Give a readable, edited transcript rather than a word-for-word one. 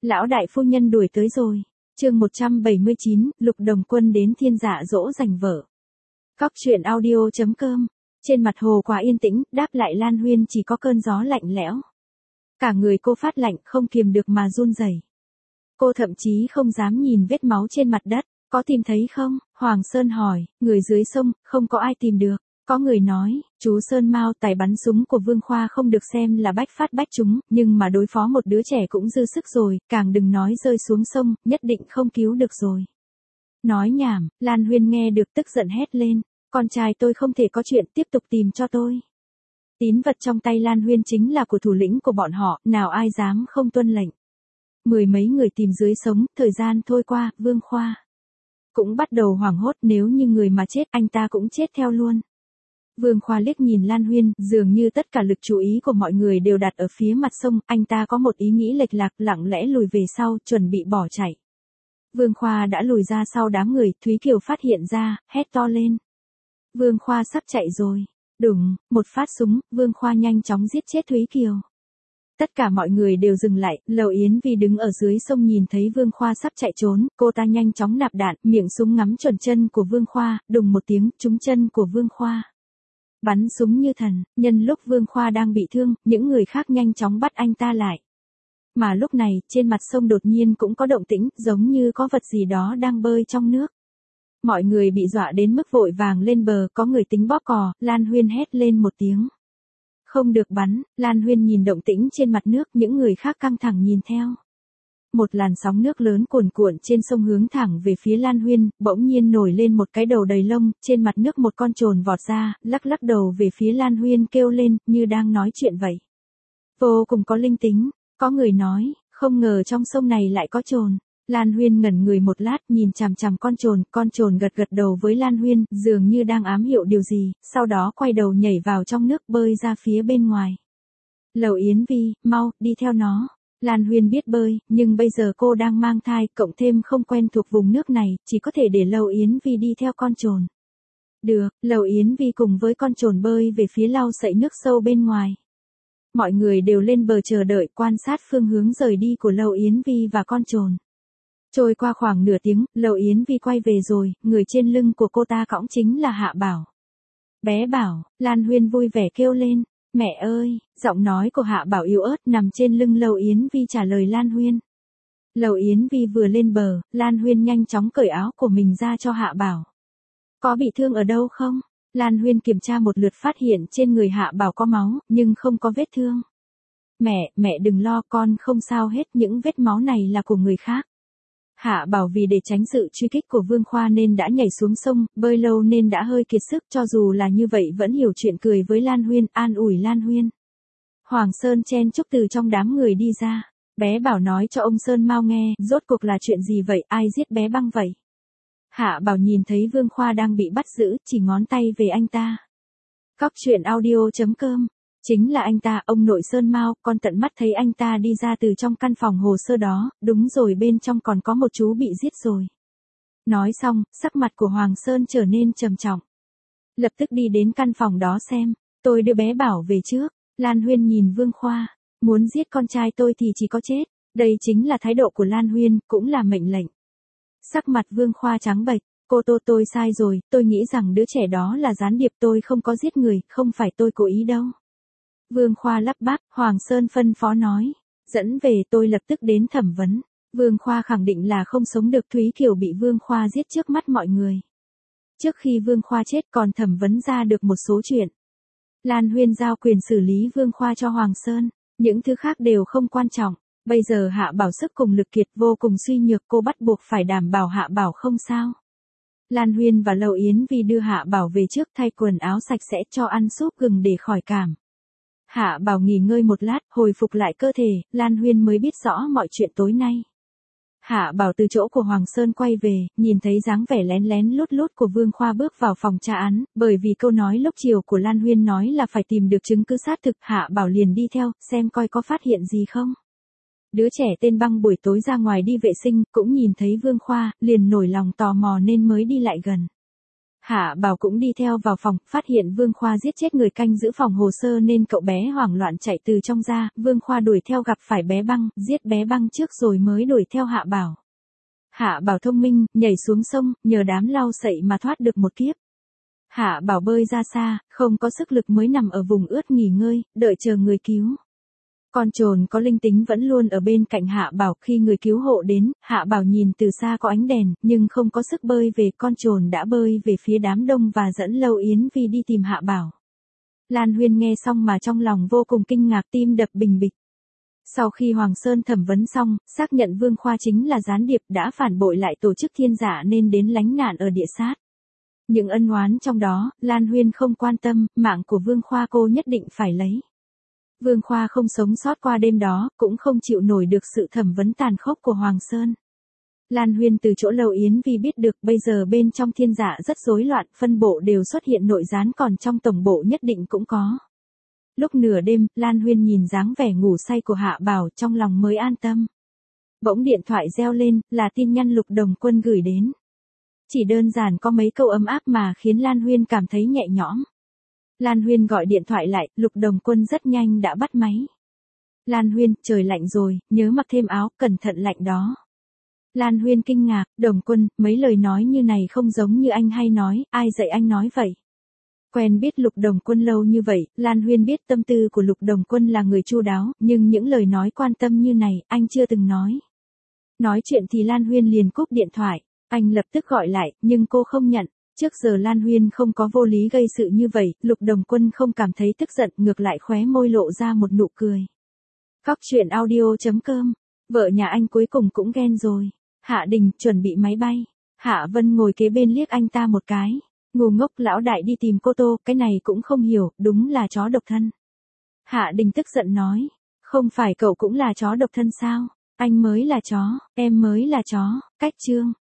Lão đại phu nhân đuổi tới rồi. Chương 179, Lục Đồng Quân đến thiên dạ dỗ giành vợ. Cóc truyện audio.com. Trên mặt hồ quá yên tĩnh, đáp lại Lan Huyên chỉ có cơn gió lạnh lẽo. Cả người cô phát lạnh, không kiềm được mà run rẩy. Cô thậm chí không dám nhìn vết máu trên mặt đất. Có tìm thấy không? Hoàng Sơn hỏi. Người dưới sông, không có ai tìm được. Có người nói, chú Sơn Mao tài bắn súng của Vương Khoa không được xem là bách phát bách trúng, nhưng mà đối phó một đứa trẻ cũng dư sức rồi, càng đừng nói rơi xuống sông, nhất định không cứu được rồi. Nói nhảm, Lan Huyên nghe được tức giận hét lên, con trai tôi không thể có chuyện, tiếp tục tìm cho tôi. Tín vật trong tay Lan Huyên chính là của thủ lĩnh của bọn họ, nào ai dám không tuân lệnh. Mười mấy người tìm dưới sống, thời gian trôi qua, Vương Khoa cũng bắt đầu hoảng hốt, nếu như người mà chết anh ta cũng chết theo luôn. Vương Khoa liếc nhìn Lan Huyên, dường như tất cả lực chú ý của mọi người đều đặt ở phía mặt sông, anh ta có một ý nghĩ lệch lạc, lặng lẽ lùi về sau, chuẩn bị bỏ chạy. Vương Khoa đã lùi ra sau đám người, Thúy Kiều phát hiện ra, hét to lên. Vương Khoa sắp chạy rồi. Đùng, một phát súng, Vương Khoa nhanh chóng giết chết Thúy Kiều. Tất cả mọi người đều dừng lại, Lầu Yến Vi đứng ở dưới sông nhìn thấy Vương Khoa sắp chạy trốn, cô ta nhanh chóng nạp đạn, miệng súng ngắm chuẩn chân của Vương Khoa, đùng một tiếng, trúng chân của Vương Khoa. Bắn súng như thần, nhân lúc Vương Khoa đang bị thương, những người khác nhanh chóng bắt anh ta lại. Mà lúc này, trên mặt sông đột nhiên cũng có động tĩnh, giống như có vật gì đó đang bơi trong nước. Mọi người bị dọa đến mức vội vàng lên bờ, có người tính bóp cò, Lan Huyên hét lên một tiếng. Không được bắn, Lan Huyên nhìn động tĩnh trên mặt nước, những người khác căng thẳng nhìn theo. Một làn sóng nước lớn cuồn cuộn trên sông hướng thẳng về phía Lan Huyên, bỗng nhiên nổi lên một cái đầu đầy lông, trên mặt nước một con trồn vọt ra, lắc lắc đầu về phía Lan Huyên kêu lên, như đang nói chuyện vậy. Vô cùng có linh tính, có người nói, không ngờ trong sông này lại có trồn. Lan Huyên ngẩn người một lát nhìn chằm chằm con trồn gật gật đầu với Lan Huyên, dường như đang ám hiệu điều gì, sau đó quay đầu nhảy vào trong nước bơi ra phía bên ngoài. Lầu Yến Vi, mau, đi theo nó. Lan Huyên biết bơi, nhưng bây giờ cô đang mang thai, cộng thêm không quen thuộc vùng nước này, chỉ có thể để Lầu Yến Vi đi theo con trồn. Được, Lầu Yến Vi cùng với con trồn bơi về phía lau sậy nước sâu bên ngoài. Mọi người đều lên bờ chờ đợi quan sát phương hướng rời đi của Lầu Yến Vi và con trồn. Trôi qua khoảng nửa tiếng, Lầu Yến Vi quay về rồi, người trên lưng của cô ta cõng chính là Hạ Bảo. Bé Bảo, Lan Huyên vui vẻ kêu lên. Mẹ ơi, giọng nói của Hạ Bảo yếu ớt nằm trên lưng Lầu Yến Vi trả lời Lan Huyên. Lầu Yến Vi vừa lên bờ, Lan Huyên nhanh chóng cởi áo của mình ra cho Hạ Bảo. Có bị thương ở đâu không? Lan Huyên kiểm tra một lượt phát hiện trên người Hạ Bảo có máu, nhưng không có vết thương. Mẹ đừng lo, con không sao hết, những vết máu này là của người khác. Hạ Bảo vì để tránh sự truy kích của Vương Khoa nên đã nhảy xuống sông, bơi lâu nên đã hơi kiệt sức, cho dù là như vậy vẫn hiểu chuyện cười với Lan Huyên, an ủi Lan Huyên. Hoàng Sơn chen chúc từ trong đám người đi ra. Bé Bảo nói cho ông Sơn Mao nghe, rốt cuộc là chuyện gì vậy, ai giết bé Băng vậy? Hạ Bảo nhìn thấy Vương Khoa đang bị bắt giữ, chỉ ngón tay về anh ta. Cóc truyện audio.com. Chính là anh ta, ông nội Sơn Mao, con tận mắt thấy anh ta đi ra từ trong căn phòng hồ sơ đó, đúng rồi, bên trong còn có một chú bị giết rồi. Nói xong, sắc mặt của Hoàng Sơn trở nên trầm trọng. Lập tức đi đến căn phòng đó xem, tôi đưa bé Bảo về trước. Lan Huyên nhìn Vương Khoa, muốn giết con trai tôi thì chỉ có chết, đây chính là thái độ của Lan Huyên, cũng là mệnh lệnh. Sắc mặt Vương Khoa trắng bệch, tôi sai rồi, tôi nghĩ rằng đứa trẻ đó là gián điệp, tôi không có giết người, không phải tôi cố ý đâu. Vương Khoa lắp bắp, Hoàng Sơn phân phó nói, dẫn về, tôi lập tức đến thẩm vấn. Vương Khoa khẳng định là không sống được, Thúy Kiều bị Vương Khoa giết trước mắt mọi người. Trước khi Vương Khoa chết còn thẩm vấn ra được một số chuyện. Lan Huyên giao quyền xử lý Vương Khoa cho Hoàng Sơn, những thứ khác đều không quan trọng. Bây giờ Hạ Bảo sức cùng lực kiệt, vô cùng suy nhược, cô bắt buộc phải đảm bảo Hạ Bảo không sao. Lan Huyên và Lầu Yến Vi đưa Hạ Bảo về trước, thay quần áo sạch sẽ, cho ăn súp gừng để khỏi cảm. Hạ Bảo nghỉ ngơi một lát, hồi phục lại cơ thể, Lan Huyên mới biết rõ mọi chuyện tối nay. Hạ Bảo từ chỗ của Hoàng Sơn quay về, nhìn thấy dáng vẻ lén lén lút lút của Vương Khoa bước vào phòng tra án, bởi vì câu nói lúc chiều của Lan Huyên nói là phải tìm được chứng cứ xác thực, Hạ Bảo liền đi theo, xem coi có phát hiện gì không. Đứa trẻ tên Băng buổi tối ra ngoài đi vệ sinh, cũng nhìn thấy Vương Khoa, liền nổi lòng tò mò nên mới đi lại gần. Hạ Bảo cũng đi theo vào phòng, phát hiện Vương Khoa giết chết người canh giữ phòng hồ sơ nên cậu bé hoảng loạn chạy từ trong ra, Vương Khoa đuổi theo gặp phải bé Băng, giết bé Băng trước rồi mới đuổi theo Hạ Bảo. Hạ Bảo thông minh, nhảy xuống sông, nhờ đám lau sậy mà thoát được một kiếp. Hạ Bảo bơi ra xa, không có sức lực mới nằm ở vùng ướt nghỉ ngơi, đợi chờ người cứu. Con trồn có linh tính vẫn luôn ở bên cạnh Hạ Bảo, khi người cứu hộ đến, Hạ Bảo nhìn từ xa có ánh đèn, nhưng không có sức bơi về, con trồn đã bơi về phía đám đông và dẫn Lâu Yến Vi đi tìm Hạ Bảo. Lan Huyên nghe xong mà trong lòng vô cùng kinh ngạc, tim đập bình bịch. Sau khi Hoàng Sơn thẩm vấn xong, xác nhận Vương Khoa chính là gián điệp đã phản bội lại tổ chức Thiên Dạ nên đến lánh nạn ở địa sát. Những ân oán trong đó, Lan Huyên không quan tâm, mạng của Vương Khoa cô nhất định phải lấy. Vương Khoa không sống sót qua đêm đó, cũng không chịu nổi được sự thẩm vấn tàn khốc của Hoàng Sơn. Lan Huyên từ chỗ Lâu Yến Vi biết được bây giờ bên trong Thiên Dạ rất rối loạn, phân bộ đều xuất hiện nội gián, còn trong tổng bộ nhất định cũng có. Lúc nửa đêm, Lan Huyên nhìn dáng vẻ ngủ say của Hạ Bảo, trong lòng mới an tâm. Bỗng điện thoại reo lên, là tin nhắn Lục Đồng Quân gửi đến. Chỉ đơn giản có mấy câu ấm áp mà khiến Lan Huyên cảm thấy nhẹ nhõm. Lan Huyên gọi điện thoại lại, Lục Đồng Quân rất nhanh đã bắt máy. Lan Huyên, trời lạnh rồi, nhớ mặc thêm áo, cẩn thận lạnh đó. Lan Huyên kinh ngạc, Đồng Quân, mấy lời nói như này không giống như anh hay nói, ai dạy anh nói vậy? Quen biết Lục Đồng Quân lâu như vậy, Lan Huyên biết tâm tư của Lục Đồng Quân là người chu đáo, nhưng những lời nói quan tâm như này, anh chưa từng nói. Nói chuyện thì Lan Huyên liền cúp điện thoại, anh lập tức gọi lại, nhưng cô không nhận. Trước giờ Lan Huyên không có vô lý gây sự như vậy, Lục Đồng Quân không cảm thấy tức giận, ngược lại khóe môi lộ ra một nụ cười. Cóc truyện audio.com, vợ nhà anh cuối cùng cũng ghen rồi. Hạ Đình chuẩn bị máy bay. Hạ Vân ngồi kế bên liếc anh ta một cái. Ngu ngốc, lão đại đi tìm cô Tô, cái này cũng không hiểu, đúng là chó độc thân. Hạ Đình tức giận nói, không phải cậu cũng là chó độc thân sao? Anh mới là chó, em mới là chó, cách chương.